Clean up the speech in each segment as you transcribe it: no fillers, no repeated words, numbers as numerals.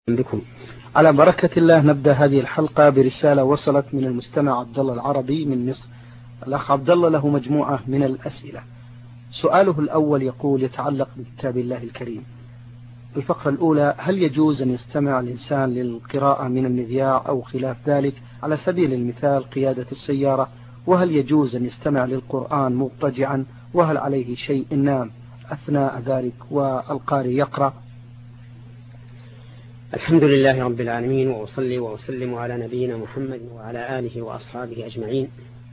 بكم. على بركة الله نبدأ هذه الحلقة برسالة وصلت من المستمع عبد الله العربي من مصر. الأخ عبد الله له مجموعة من الأسئلة. سؤاله الأول يقول يتعلق بكتاب الله الكريم. الفقرة الأولى: هل يجوز أن يستمع الإنسان للقراءة من المذياع أو خلاف ذلك، على سبيل المثال قيادة السيارة؟ وهل يجوز أن يستمع للقرآن مضطجعا؟ وهل عليه شيء إن نام أثناء ذلك والقارئ يقرأ؟ الحمد لله رب العالمين، وأصلي وأسلم على نبينا محمد وعلى آله وأصحابه أجمعين.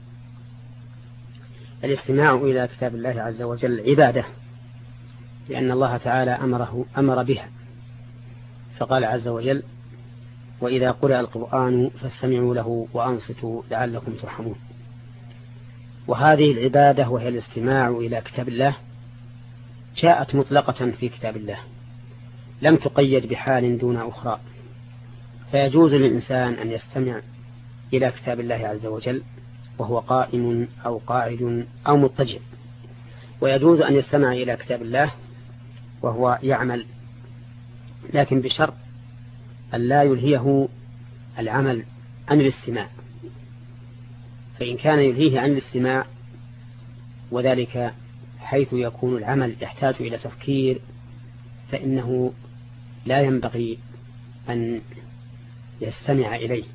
الاستماع إلى كتاب الله عز وجل عبادة، لأن الله تعالى أمر بها، فقال عز وجل: وإذا قرأ القرآن فاستمعوا له وأنصتوا لعلكم ترحمون. وهذه العبادة وهي الاستماع إلى كتاب الله جاءت مطلقة في كتاب الله، لم تقيد بحال دون أخرى، فيجوز للإنسان أن يستمع إلى كتاب الله عز وجل وهو قائم أو قاعد أو مضطجع، ويجوز أن يستمع إلى كتاب الله وهو يعمل، لكن بشرط أن لا يلهيه العمل عن الاستماع. فإن كان يلهيه عن الاستماع، وذلك حيث يكون العمل يحتاج إلى تفكير، فإنه لا ينبغي أن يستمع إليه.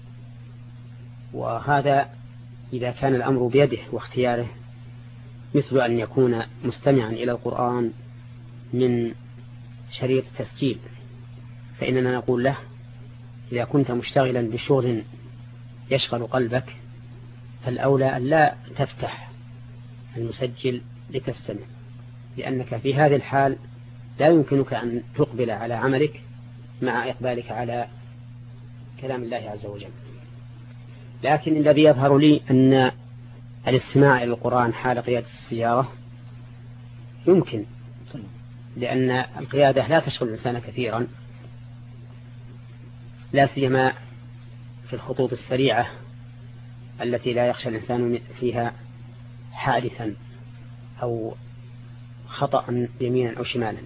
وهذا إذا كان الأمر بيده واختياره، مثل أن يكون مستمعا إلى القرآن من شريط تسجيل، فإننا نقول له: إذا كنت مشتغلا بشغل يشغل قلبك، فالأولى أن لا تفتح المسجل لتستمع، لأنك في هذه الحال لا يمكنك أن تقبل على عملك مع إقبالك على كلام الله عز وجل. لكن الذي يظهر لي أن الاستماع إلى القرآن حال قيادة السيارة يمكن، لأن القيادة لا تشغل الإنسان كثيرا، لا سيما في الخطوط السريعة التي لا يخشى الإنسان فيها حادثا أو خطأ يمينا أو شمالا.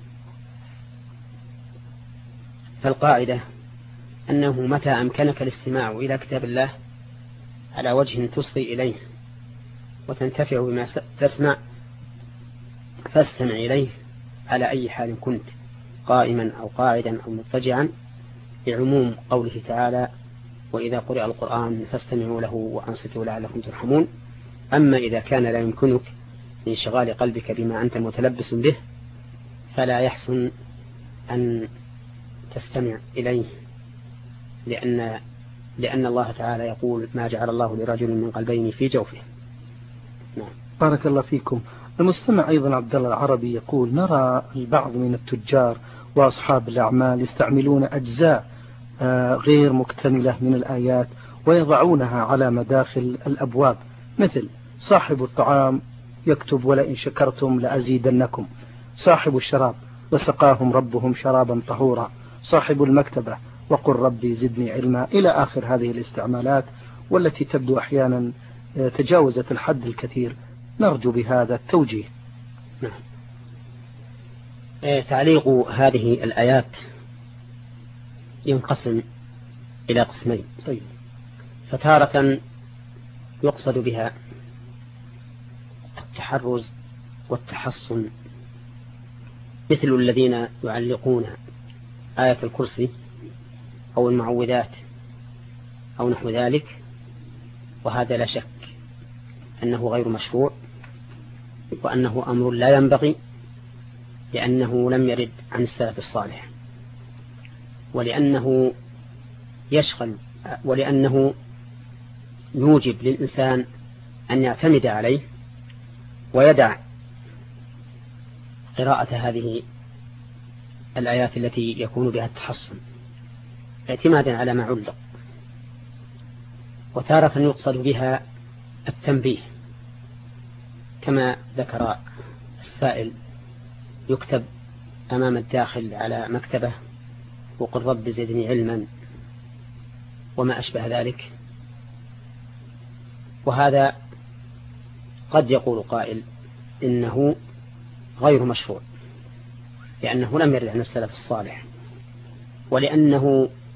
فالقاعدة أنه متى أمكنك الاستماع إلى كتاب الله على وجه تصغي إليه وتنتفع بما تسمع، فاستمع إليه على أي حال كنت، قائما أو قاعدا أو مضطجعا، لعموم قوله تعالى: وإذا قرأ القرآن فاستمعوا له وأنصتوا لعلكم ترحمون. أما إذا كان لا يمكنك من شغال قلبك بما أنت متلبس به، فلا يحسن أن تستمع إليه، لأن الله تعالى يقول: ما جعل الله لرجل من قلبين في جوفه. نعم. بارك الله فيكم. المستمع أيضا عبد الله العربي يقول: نرى البعض من التجار وأصحاب الأعمال يستعملون أجزاء غير مكتملة من الآيات ويضعونها على مداخل الأبواب، مثل صاحب الطعام يكتب: ولئن شكرتم لأزيدنكم، صاحب الشراب: وسقاهم ربهم شرابا طهورا، صاحب المكتبة: وقل ربي زدني علما، إلى آخر هذه الاستعمالات، والتي تبدو أحيانا تجاوزت الحد الكثير. نرجو بهذا التوجيه. نعم. تعليق هذه الآيات ينقسم إلى قسمين. طيب. فتارة يقصد بها التحرز والتحصن، مثل الذين يعلقون آية الكرسي أو المعوذات أو نحو ذلك، وهذا لا شك أنه غير مشروع، وأنه أمر لا ينبغي، لأنه لم يرد عن السلف الصالح، ولأنه يشغل، ولأنه يوجب للإنسان أن يعتمد عليه ويدع قراءة هذه الآيات التي يكون بها التحصن اعتمادا على ما علق. وتارة يقصد بها التنبيه، كما ذكر السائل: يكتب أمام الداخل على مكتبة: وقل رب زدني علما، وما أشبه ذلك. وهذا قد يقول قائل إنه غير مشروع، لأنه لم يرد عن السلف الصالح، ولأنه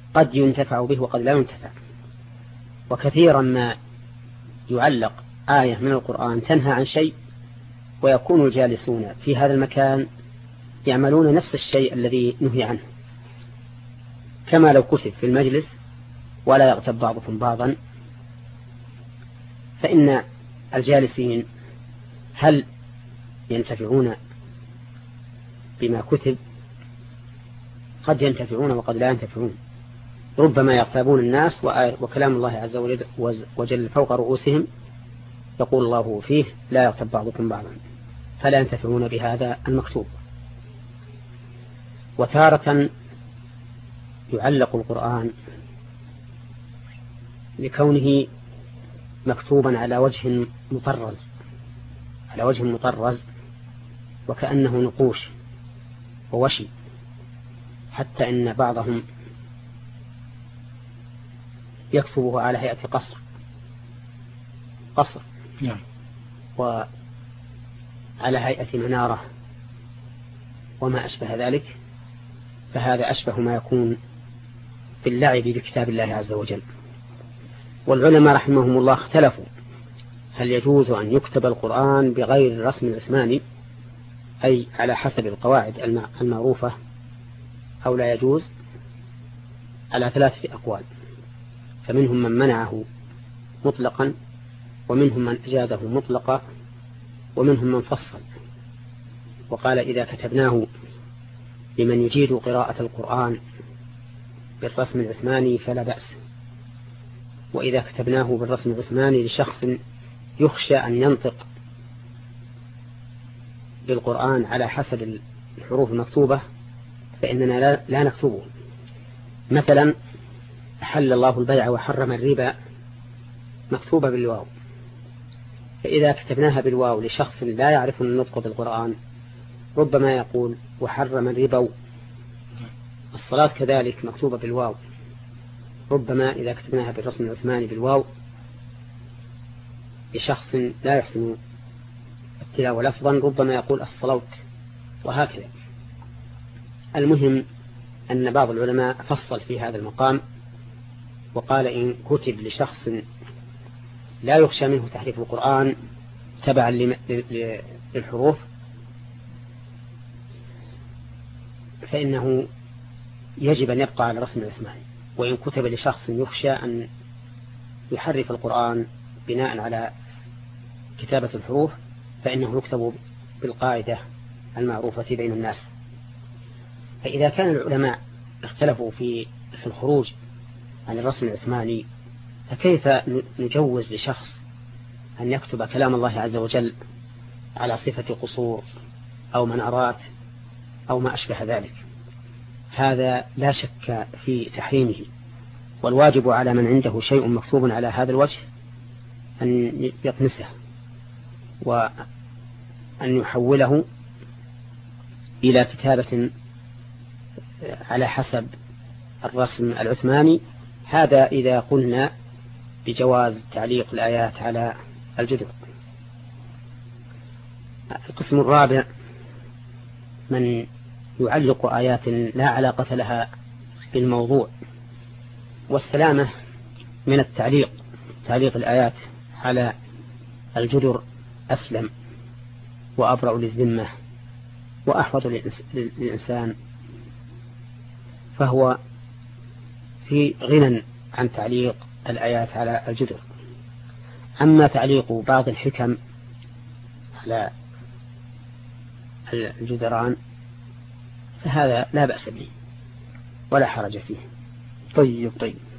قد ينتفع به وقد لا ينتفع. وكثيرا ما يعلق آية من القرآن تنهى عن شيء ويكون الجالسون في هذا المكان يعملون نفس الشيء الذي نهي عنه، كما لو كتب في المجلس ولا يغتب بعضكم بعضا، فإن الجالسين هل ينتفعون بما كتب؟ قد ينتفعون وقد لا ينتفعون، ربما يغتابون الناس وكلام الله عز وجل فوق رؤوسهم يقول الله فيه لا يغتب بعضكم بعضا، فلا ينتفعون بهذا المكتوب. وتارة يعلق القرآن لكونه مكتوبا على وجه مطرز وكأنه نقوش ووشي، حتى إن بعضهم يكتبه على هيئة قصر وعلى هيئة منارة وما أشبه ذلك، فهذا أشبه ما يكون باللعب بكتاب الله عز وجل. والعلماء رحمهم الله اختلفوا هل يجوز أن يكتب القرآن بغير الرسم العثماني، أي على حسب القواعد المعروفة، أو لا يجوز، على 3 أقوال. فمنهم من منعه مطلقا، ومنهم من أجازه مطلقا، ومنهم من فصل وقال إذا كتبناه لمن يجيد قراءة القرآن بالرسم العثماني فلا بأس، وإذا كتبناه بالرسم العثماني لشخص يخشى أن ينطق بالقرآن على حسب الحروف المكتوبة فإننا لا نكتبه. مثلا أحل الله البيع وحرم الربا مكتوبة بالواو، فإذا كتبناها بالواو لشخص لا يعرف النطق بالقرآن ربما يقول وحرم الربا. الصلاة كذلك مكتوبة بالواو، ربما إذا كتبناها بالرسم العثماني بالواو لشخص لا يحسن التلاوة لفظا ربما يقول الصلوت، وهكذا. المهم أن بعض العلماء فصل في هذا المقام وقال إن كتب لشخص لا يخشى منه تحريف القرآن تبعا للحروف فإنه يجب أن يبقى على رسم العثماني، وإن كتب لشخص يخشى أن يحرف القرآن بناء على كتابة الحروف فإنه يكتب بالقاعدة المعروفة بين الناس. فإذا كان العلماء اختلفوا في الخروج عن الرسم العثماني فكيف نجوز لشخص أن يكتب كلام الله عز وجل على صفة قصور أو منارات أو ما أشبه ذلك؟ هذا لا شك في تحريمه، والواجب على من عنده شيء مكتوب على هذا الوجه أن يطمسه وأن يحوله إلى كتابة على حسب الرسم العثماني. هذا إذا قلنا بجواز تعليق الآيات على الجدر. القسم الرابع من يعلق آيات لا علاقة لها بالموضوع، والسلامة من تعليق الآيات على الجدر أسلم وأبرأ للذمة وأحفظ للإنسان، فهو في غنى عن تعليق الآيات على الجدر. أما تعليق بعض الحكم على الجدران فهذا لا بأس به ولا حرج فيه. طيب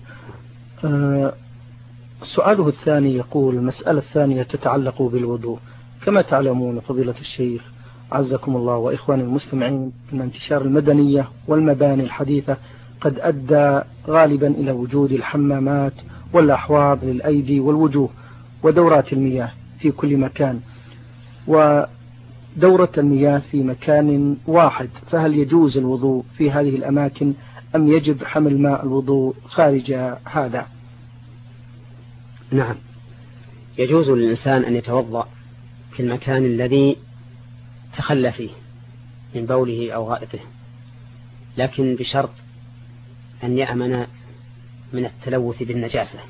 سؤاله الثاني يقول المسألة الثانية تتعلق بالوضوء. كما تعلمون فضيلة الشيخ عزكم الله وإخواني المستمعين أن انتشار المدنية والمباني الحديثة قد أدى غالبا إلى وجود الحمامات والأحواض للأيدي والوجوه ودورات المياه في كل مكان، ودورة المياه في مكان واحد، فهل يجوز الوضوء في هذه الأماكن أم يجب حمل ماء الوضوء خارج هذا؟ نعم، يجوز للإنسان أن يتوضأ في المكان الذي تخلى فيه من بوله أو غائطه، لكن بشرط أن يأمن من التلوث بالنجاسة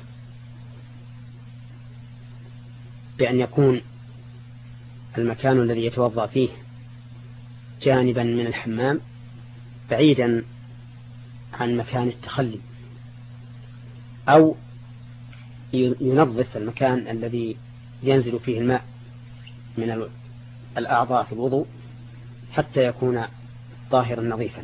بأن يكون المكان الذي يتوضأ فيه جانبا من الحمام بعيدا عن مكان التخلي، أو ينظف المكان الذي ينزل فيه الماء من الأعضاء في الوضوء حتى يكون طاهرا نظيفا.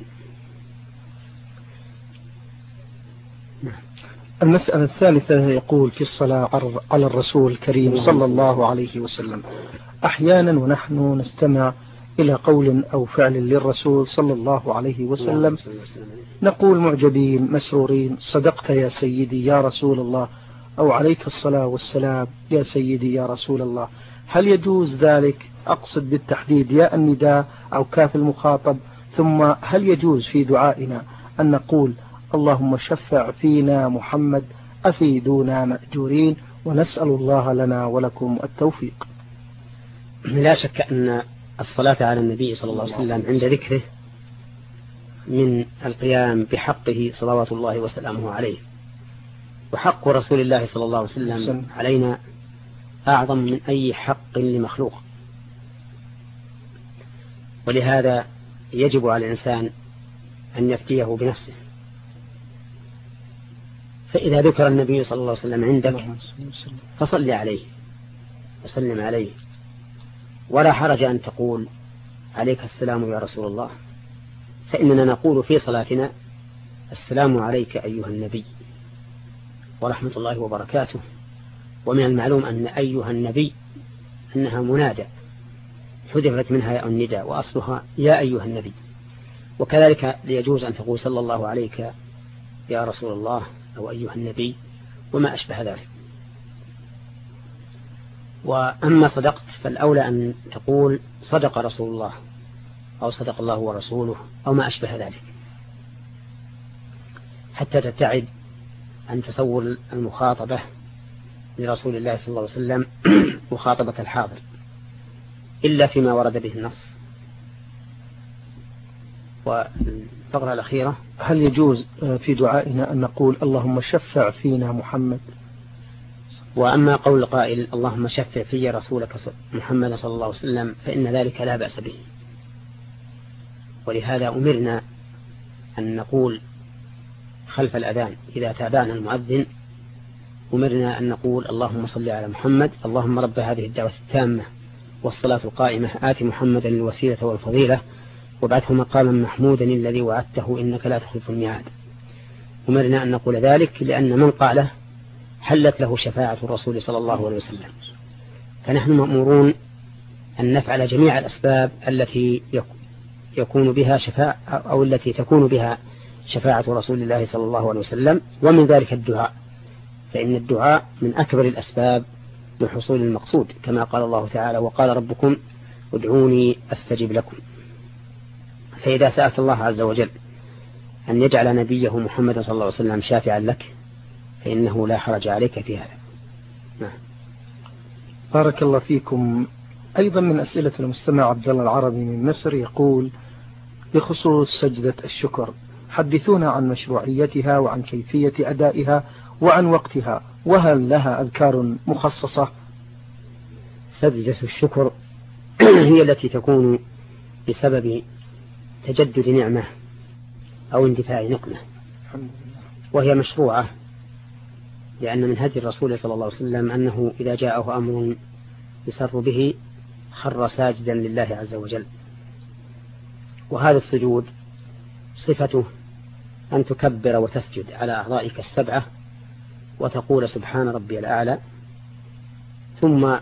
المسألة الثالثة يقول في الصلاة على الرسول الكريم صلى الله عليه وسلم: أحيانا ونحن نستمع إلى قول أو فعل للرسول صلى الله عليه وسلم نقول معجبين مسرورين: صدقت يا سيدي يا رسول الله، أو عليك الصلاة والسلام يا سيدي يا رسول الله. هل يجوز ذلك؟ أقصد بالتحديد يا النداء أو كاف المخاطب. ثم هل يجوز في دعائنا أن نقول: اللهم شفع فينا محمد أفيدونا مأجورين، ونسأل الله لنا ولكم التوفيق؟ لا شك أن الصلاة على النبي صلى الله عليه وسلم عند ذكره من القيام بحقه صلوات الله وسلامه عليه، وحق رسول الله صلى الله عليه وسلم علينا أعظم من أي حق لمخلوق، ولهذا يجب على الإنسان أن يفتيه بنفسه. فإذا ذكر النبي صلى الله عليه وسلم عندك فصل عليه وسلم عليه، ولا حرج أن تقول عليك السلام يا رسول الله، فإننا نقول في صلاتنا: السلام عليك أيها النبي ورحمة الله وبركاته. ومن المعلوم أن أيها النبي أنها منادى حذفت منها ياء النداء وأصلها يا أيها النبي. وكذلك يجوز أن تقول صلى الله عليك يا رسول الله أو أيها النبي وما أشبه ذلك. وأما صدقت فالأولى أن تقول صدق رسول الله أو صدق الله ورسوله أو ما أشبه ذلك، حتى تبتعد عن تصور المخاطبة لرسول الله صلى الله عليه وسلم مخاطبة الحاضر إلا فيما ورد به النص. والفقرة الأخيرة: هل يجوز في دعائنا أن نقول اللهم شفع فينا محمد؟ وأما قول القائل اللهم شفع في رسولك محمد صلى الله عليه وسلم فإن ذلك لا بأس به، ولهذا أمرنا أن نقول خلف الأذان إذا تابعنا المؤذن أمرنا أن نقول اللهم صل على محمد، اللهم رب هذه الدعوة التامة والصلاة القائمة آت محمدا الوسيلة والفضيلة وابعثه مقاما محمودا الذي وعدته إنك لا تخلف الميعاد. أمرنا أن نقول ذلك لأن من قاله حلت له شفاعة الرسول صلى الله عليه وسلم، فنحن مأمورون أن نفعل جميع الأسباب التي يكون بها شفاعة أو التي تكون بها شفاعة رسول الله صلى الله عليه وسلم، ومن ذلك الدعاء، فإن الدعاء من أكبر الأسباب لحصول المقصود، كما قال الله تعالى: وقال ربكم ادعوني أستجب لكم. فإذا سألت الله عز وجل أن يجعل نبيه محمد صلى الله عليه وسلم شافعا لك فإنه لا حرج عليك في هذا. بارك الله فيكم. أيضا من أسئلة المستمع عبد الله العربي من مصر يقول: بخصوص سجدة الشكر حدثونا عن مشروعيتها وعن كيفية أدائها وعن وقتها، وهل لها أذكار مخصصة؟ سجدة الشكر هي التي تكون بسبب تجدد نعمة أو اندفاع نقمة، وهي مشروعة لأن من هدي الرسول صلى الله عليه وسلم أنه إذا جاءه أمر يسر به خر ساجدا لله عز وجل. وهذا السجود صفته أن تكبر وتسجد على أعضائك السبعة وتقول سبحان ربي الأعلى، ثم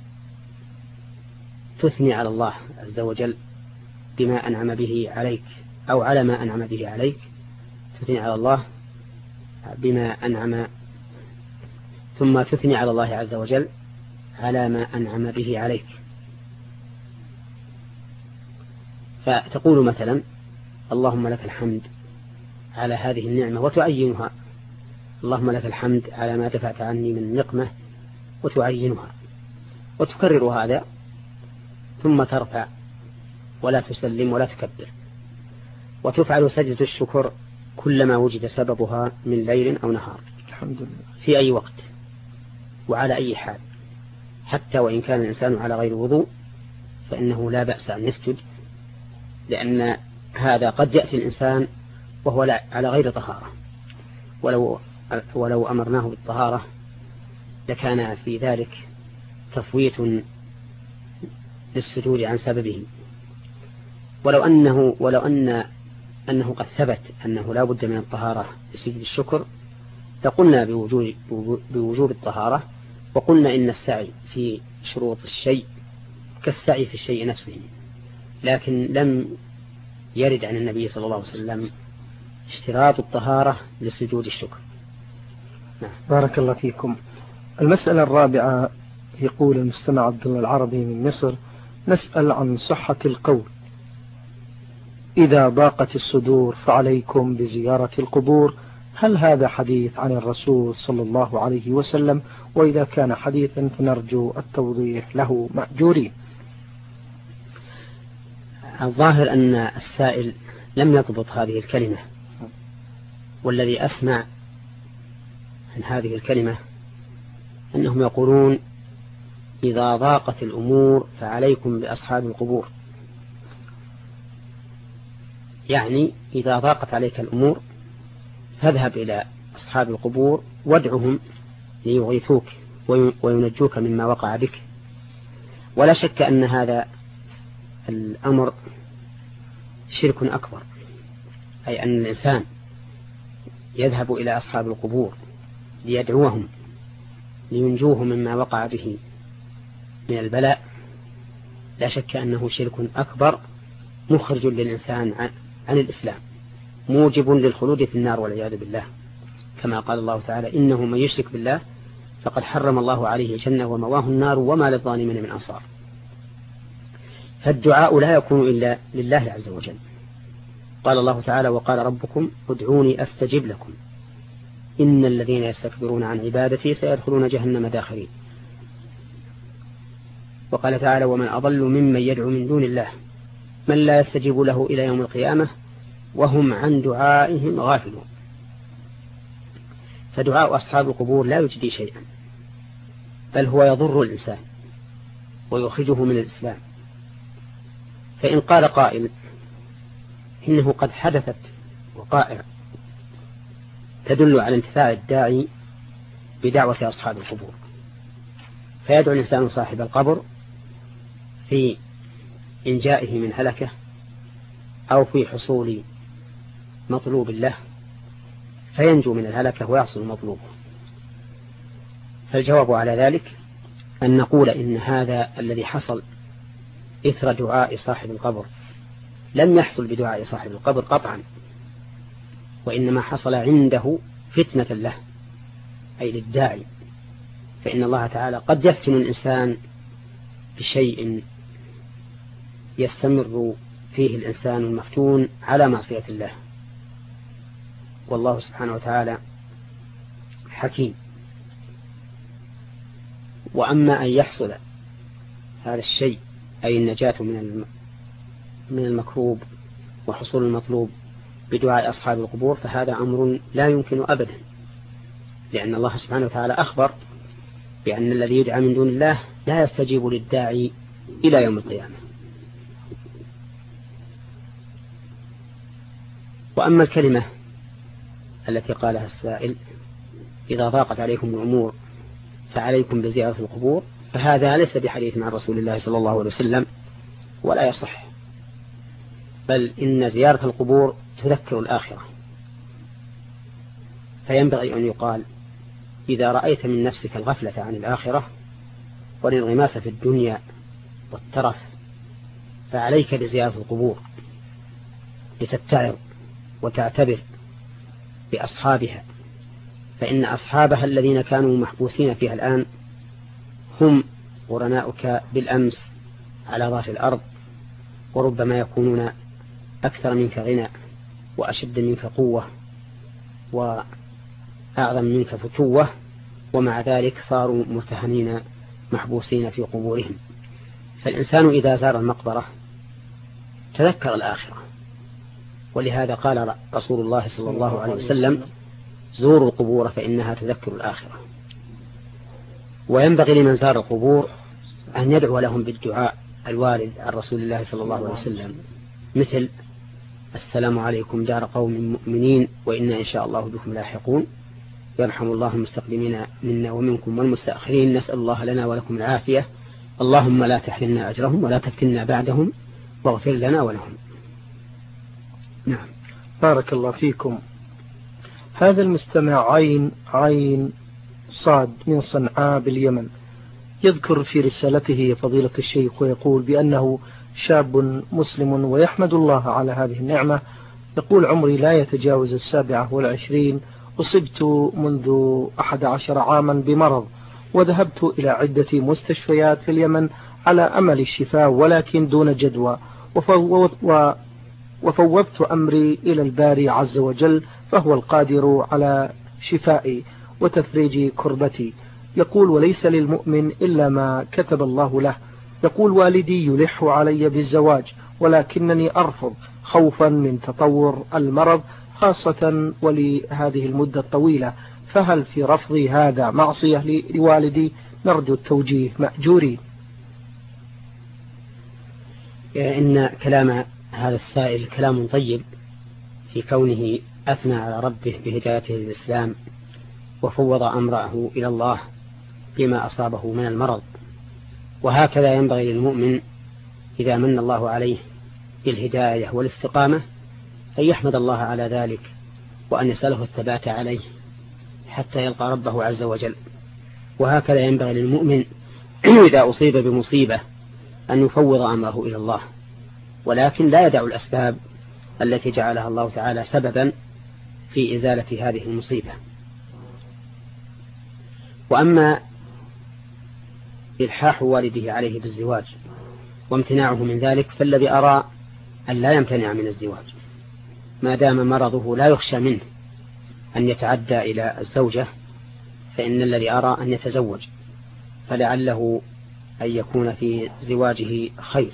تثني على الله عز وجل بما أنعم به عليك أو على ما أنعم به عليك، تثني على الله بما أنعم، ثم تثني على الله عز وجل على ما أنعم به عليك. فتقول مثلا اللهم لك الحمد على هذه النعمة وتعينها، اللهم لك الحمد على ما دفعت عني من نقمة وتعينها، وتكرر هذا ثم ترفع ولا تسلم ولا تكبر. وتفعل سجدة الشكر كلما وجد سببها من ليل أو نهار الحمد لله في أي وقت وعلى أي حال، حتى وإن كان الإنسان على غير وضوء فإنه لا بأس أن يسجد، لأن هذا قد يأتي الإنسان وهو على غير طهارة، ولو أمرناه بالطهارة لكان في ذلك تفويت للسجود عن سببه. ولو أنه قد ثبت أنه لا بد من الطهارة لسجود الشكر لقلنا بوجوب الطهارة، وقلنا إن السعي في شروط الشيء كالسعي في الشيء نفسه، لكن لم يرد عن النبي صلى الله عليه وسلم اشتراط الطهارة لسجود الشكر. بارك الله فيكم. المسألة الرابعة، يقول المستمع عبد الله العربي من مصر: نسأل عن صحة القول إذا ضاقت الصدور فعليكم بزيارة القبور، هل هذا حديث عن الرسول صلى الله عليه وسلم؟ وإذا كان حديثا فنرجو التوضيح له مأجورين. الظاهر أن السائل لم يضبط هذه الكلمة، والذي أسمع عن هذه الكلمة أنهم يقولون إذا ضاقت الأمور فعليكم بأصحاب القبور، يعني إذا ضاقت عليك الأمور فاذهب إلى أصحاب القبور وادعهم ليغيثوك وينجوك مما وقع بك. ولا شك أن هذا الأمر شرك أكبر، أي أن الإنسان يذهب إلى أصحاب القبور ليدعوهم لينجوه مما وقع به من البلاء، لا شك أنه شرك أكبر مخرج للإنسان عن الإسلام، موجب للخلود في النار والعياذ بالله، كما قال الله تعالى: إنه من يشرك بالله فقد حرم الله عليه الجنة ومواه النار وما للظالمين من أنصار. فالدعاء لا يكون إلا لله عز وجل. قال الله تعالى: وقال ربكم ادعوني أستجب لكم إن الذين يستكبرون عن عبادتي سيدخلون جهنم داخرين. وقال تعالى: ومن أضل ممن يدعو من دون الله من لا يستجيب له إلى يوم القيامة وهم عن دعائهم غافلون. فدعاء أصحاب القبور لا يجدي شيئا، بل هو يضر الإنسان ويخرجه من الإسلام. فإن قال قائل إنه قد حدثت وقائع تدل على انتفاع الداعي بدعوة أصحاب القبور، فيدعو الإنسان صاحب القبر في إنجائه من هلكه أو في حصول مطلوب له فينجو من الهلكة ويحصل مطلوبه. فالجواب على ذلك أن نقول إن هذا الذي حصل إثر دعاء صاحب القبر لم يحصل بدعاء صاحب القبر قطعا، وإنما حصل عنده فتنة له، أي للداعي. فإن الله تعالى قد يفتن الإنسان بشيء يستمر فيه الإنسان المفتون على معصية الله، والله سبحانه وتعالى حكيم. وأما أن يحصل هذا الشيء أي النجاة من المكروب وحصول المطلوب بدعاء أصحاب القبور فهذا أمر لا يمكن أبدا، لأن الله سبحانه وتعالى أخبر بأن الذي يدعى من دون الله لا يستجيب للداعي إلى يوم القيامة. وأما الكلمة التي قالها السائل إذا ضاقت عليكم الأمور فعليكم بزيارة القبور، فهذا ليس بحديث عن رسول الله صلى الله عليه وسلم ولا يصح، بل إن زيارة القبور تذكر الآخرة. فينبغي أن يقال: إذا رأيت من نفسك الغفلة عن الآخرة والانغماس في الدنيا والترف فعليك بزيارة القبور لتتعظ وتعتبر بأصحابها، فإن أصحابها الذين كانوا محبوسين فيها الآن هم قرناؤك بالأمس على ظهر الأرض، وربما يكونون أكثر منك غنى وأشد منك قوة وأعظم منك فتوة، ومع ذلك صاروا مرتهنين محبوسين في قبورهم. فالإنسان إذا زار المقبرة تذكر الآخرة ولهذا قال رسول الله صلى الله عليه وسلم زوروا القبور فإنها تذكر الآخرة. وينبغي لمن زار القبور أن يدعو لهم بالدعاء الوارد عن رسول الله صلى الله عليه وسلم، مثل السلام عليكم دار قوم مؤمنين وإنا إن شاء الله بكم لاحقون، يرحم الله المستقدمين منا ومنكم والمستأخرين، نسأل الله لنا ولكم العافية، اللهم لا تحرمنا أجرهم ولا تفتنا بعدهم واغفر لنا ولهم. نعم. بارك الله فيكم. هذا المستمع عين صاد من صنعاء باليمن يذكر في رسالته فضيلة الشيخ ويقول بأنه شاب مسلم ويحمد الله على هذه النعمة. يقول عمري لا يتجاوز 27، أصبت منذ 11 عاما بمرض وذهبت إلى عدة مستشفيات في اليمن على أمل الشفاء ولكن دون جدوى، وفوضت أمري إلى الباري عز وجل فهو القادر على شفائي وتفريج كربتي. يقول وليس للمؤمن إلا ما كتب الله له. يقول والدي يلح علي بالزواج ولكنني أرفض خوفا من تطور المرض خاصة ولهذه المدة الطويلة، فهل في رفضي هذا معصية لوالدي؟ نرجو التوجيه مأجورين. إن كلام هذا السائل كلام طيب في كونه أثنى على ربه بهدايته للإسلام وفوض أمره إلى الله بما أصابه من المرض، وهكذا ينبغي للمؤمن إذا من الله عليه بالهداية والاستقامة أن يحمد الله على ذلك وأن يسأله الثبات عليه حتى يلقى ربه عز وجل. وهكذا ينبغي للمؤمن إذا أصيب بمصيبة أن يفوض أمره إلى الله، ولكن لا يدع الأسباب التي جعلها الله تعالى سببا في إزالة هذه المصيبة. وأما إلحاح والده عليه بالزواج وامتناعه من ذلك فالذي أرى أن لا يمتنع من الزواج ما دام مرضه لا يخشى منه أن يتعدى إلى الزوجة، فإن الذي أرى أن يتزوج، فلعله أن يكون في زواجه خير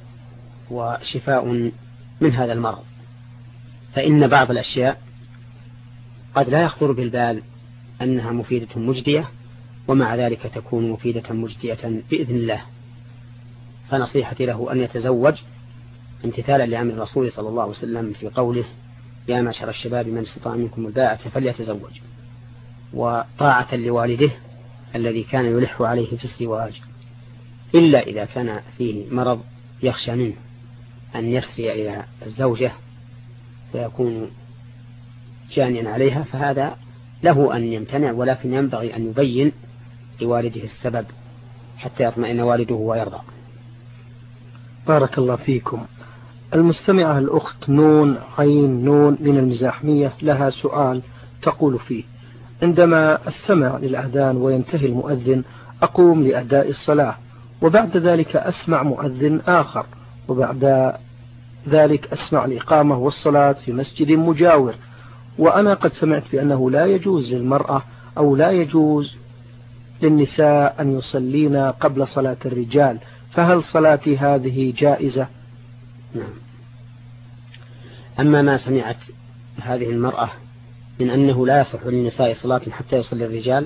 وشفاء من هذا المرض. فإن بعض الأشياء قد لا يخطر بالبال أنها مفيدة مجدية، ومع ذلك تكون مفيدة مجدية بإذن الله. فنصيحتي له أن يتزوج امتثالا لأمر الرسول صلى الله عليه وسلم في قوله يا معشر الشباب من استطاع منكم الباءة فليتزوج، وطاعة لوالده الذي كان يلح عليه في الزواج، إلا إذا كان فيه مرض يخشى منه أن يسري إلى الزوجة فيكون جانيا عليها، فهذا له أن يمتنع، ولكن ينبغي أن يبين لوالده السبب حتى يطمئن والده ويرضى. بارك الله فيكم. المستمعة الأخت نون عين نون من المزاحمية لها سؤال تقول فيه عندما أستمع للأذان وينتهي المؤذن أقوم لأداء الصلاة، وبعد ذلك أسمع مؤذن آخر، وبعد ذلك أسمع الإقامة والصلاة في مسجد مجاور، وأنا قد سمعت بأنه لا يجوز للمرأة أو لا يجوز للنساء أن يصلين قبل صلاة الرجال، فهل صلاتي هذه جائزة؟ نعم. أما ما سمعت هذه المرأة من أنه لا يصح للنساء صلاة حتى يصلي الرجال،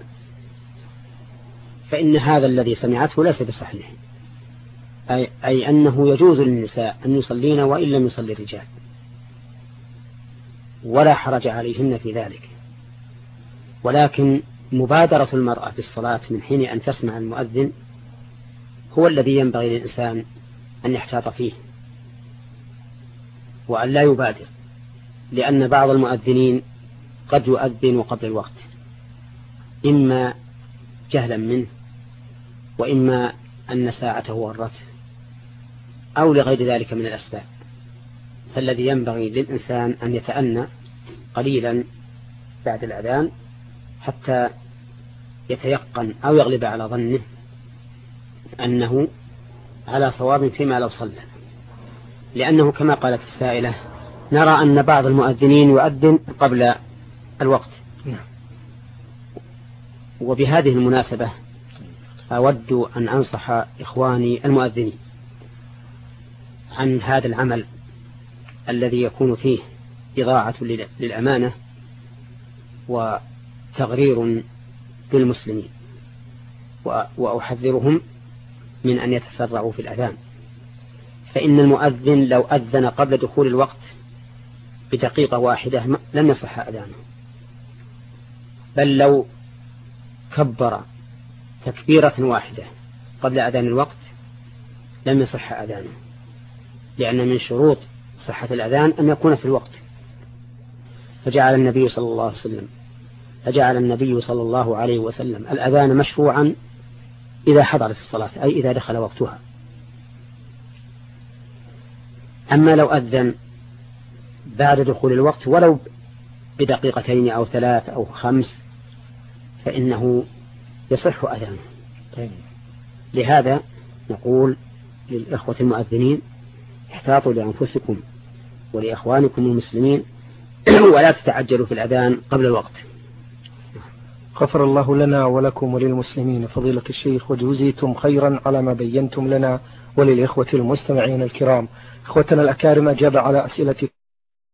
فإن هذا الذي سمعته ليس بصحيح، أي أنه يجوز للنساء أن يصلين وإن لم يصلي الرجال، ولا حرج عليهن في ذلك، ولكن مبادرة المرأة بالصلاة من حين أن تسمع المؤذن هو الذي ينبغي للإنسان أن يحتاط فيه وأن لا يبادر، لأن بعض المؤذنين قد يؤذن قبل الوقت إما جهلا منه وإما أن ساعته ورته أو لغير ذلك من الأسباب، فالذي ينبغي للإنسان أن يتأنى قليلا بعد الأذان حتى يتيقن أو يغلب على ظنه أنه على صواب فيما لو صلى، لأنه كما قالت السائلة نرى أن بعض المؤذنين يؤذن قبل الوقت. وبهذه المناسبة أود أن أنصح إخواني المؤذنين عن هذا العمل الذي يكون فيه إضاعة للأمانة وتغرير بالمسلمين، وأحذرهم من أن يتسرعوا في الأذان، فإن المؤذن لو أذن قبل دخول الوقت بدقيقة واحدة لم يصح أذانه، بل لو كبر تكبيرة واحدة قبل أذان الوقت لم يصح أذانه، لأن من شروط صحة الأذان أن يكون في الوقت. فجعل النبي صلى الله عليه وسلم الأذان مشروعا إذا حضرت الصلاة، أي إذا دخل وقتها. أما لو أذن بعد دخول الوقت ولو بدقيقتين أو 3 أو 5 فإنه يصح أذانه. لهذا نقول للإخوة المؤذنين: احتاطوا لأنفسكم ولإخوانكم المسلمين ولا تتعجلوا في الأذان قبل الوقت. غفر الله لنا ولكم وللمسلمين فضيلة الشيخ، وجزيتم خيرا على ما بينتم لنا وللإخوة المستمعين الكرام. إخوتنا الأكارم، أجاب على أسئلة